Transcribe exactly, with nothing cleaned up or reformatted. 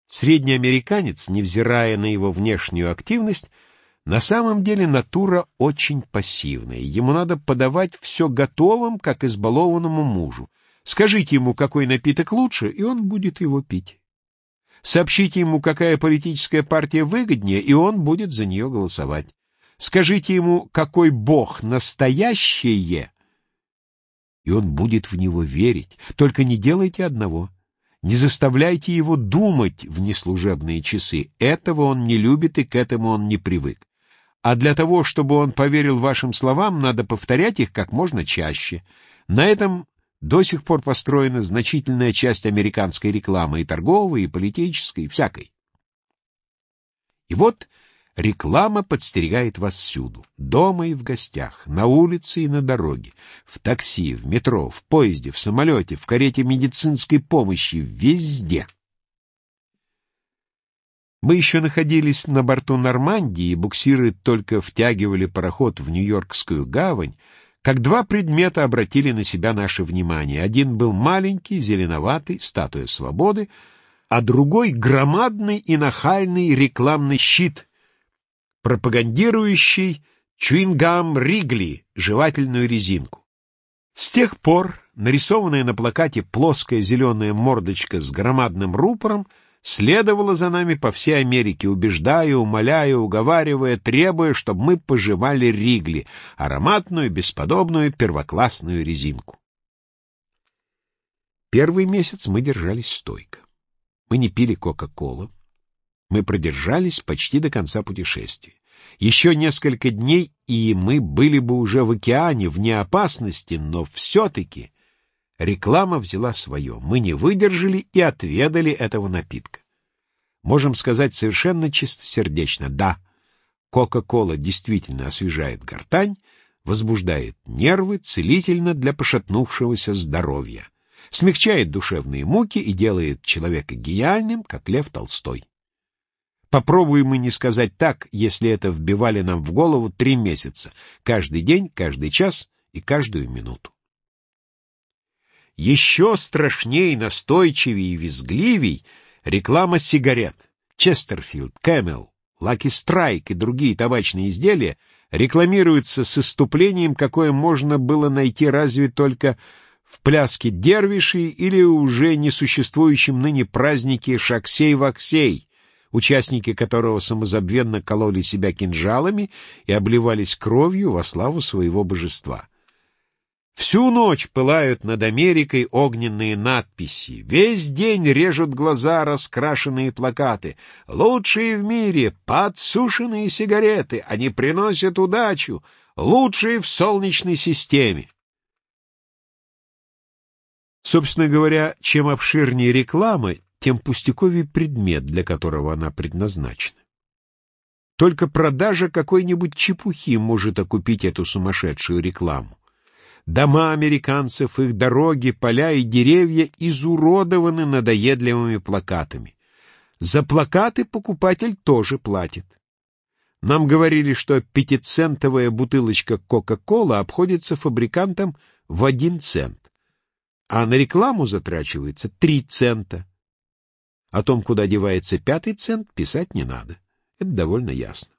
Средний американец, невзирая на его внешнюю активность, на самом деле натура очень пассивная. Ему надо подавать все готовым, как избалованному мужу. Скажите ему, какой напиток лучше, и он будет его пить. Сообщите ему, какая политическая партия выгоднее, и он будет за нее голосовать. Скажите ему, какой бог настоящее, и он будет в него верить. Только не делайте одного. Не заставляйте его думать в неслужебные часы. Этого он не любит, и к этому он не привык. А для того, чтобы он поверил вашим словам, надо повторять их как можно чаще. На этом до сих пор построена значительная часть американской рекламы, и торговой, и политической, и всякой. И вот реклама подстерегает вас всюду, дома и в гостях, на улице и на дороге, в такси, в метро, в поезде, в самолете, в карете медицинской помощи, везде. Мы еще находились на борту Нормандии, и буксиры только втягивали пароход в Нью-Йоркскую гавань, как два предмета обратили на себя наше внимание. Один был маленький, зеленоватый, статуя свободы, а другой — громадный и нахальный рекламный щит, пропагандирующий чуингам Ригли, жевательную резинку. С тех пор нарисованная на плакате плоская зеленая мордочка с громадным рупором следовала за нами по всей Америке, убеждая, умоляя, уговаривая, требуя, чтобы мы пожевали Ригли, ароматную, бесподобную, первоклассную резинку. Первый месяц мы держались стойко. Мы не пили Кока-Колу. Мы продержались почти до конца путешествия. Еще несколько дней, и мы были бы уже в океане, вне опасности, но все-таки реклама взяла свое. Мы не выдержали и отведали этого напитка. Можем сказать совершенно чистосердечно: да, Кока-Кола действительно освежает гортань, возбуждает нервы, целительно для пошатнувшегося здоровья, смягчает душевные муки и делает человека гениальным, как Лев Толстой. Попробуем мы не сказать так, если это вбивали нам в голову три месяца, каждый день, каждый час и каждую минуту. Еще страшней, настойчивее и визгливей реклама сигарет. Честерфилд, Кэмел, Лаки Страйк и другие табачные изделия рекламируются с исступлением, какое можно было найти разве только в пляске дервишей или уже несуществующем ныне празднике Шаксей-Ваксей, участники которого самозабвенно кололи себя кинжалами и обливались кровью во славу своего божества. Всю ночь пылают над Америкой огненные надписи, весь день режут глаза раскрашенные плакаты. Лучшие в мире подсушенные сигареты, они приносят удачу, лучшие в Солнечной системе. Собственно говоря, чем обширнее реклама, тем пустяковей предмет, для которого она предназначена. Только продажа какой-нибудь чепухи может окупить эту сумасшедшую рекламу. Дома американцев, их дороги, поля и деревья изуродованы надоедливыми плакатами. За плакаты покупатель тоже платит. Нам говорили, что пятицентовая бутылочка Кока-Колы обходится фабрикантам в один цент, а на рекламу затрачивается три цента. О том, куда девается пятый цент, писать не надо. Это довольно ясно.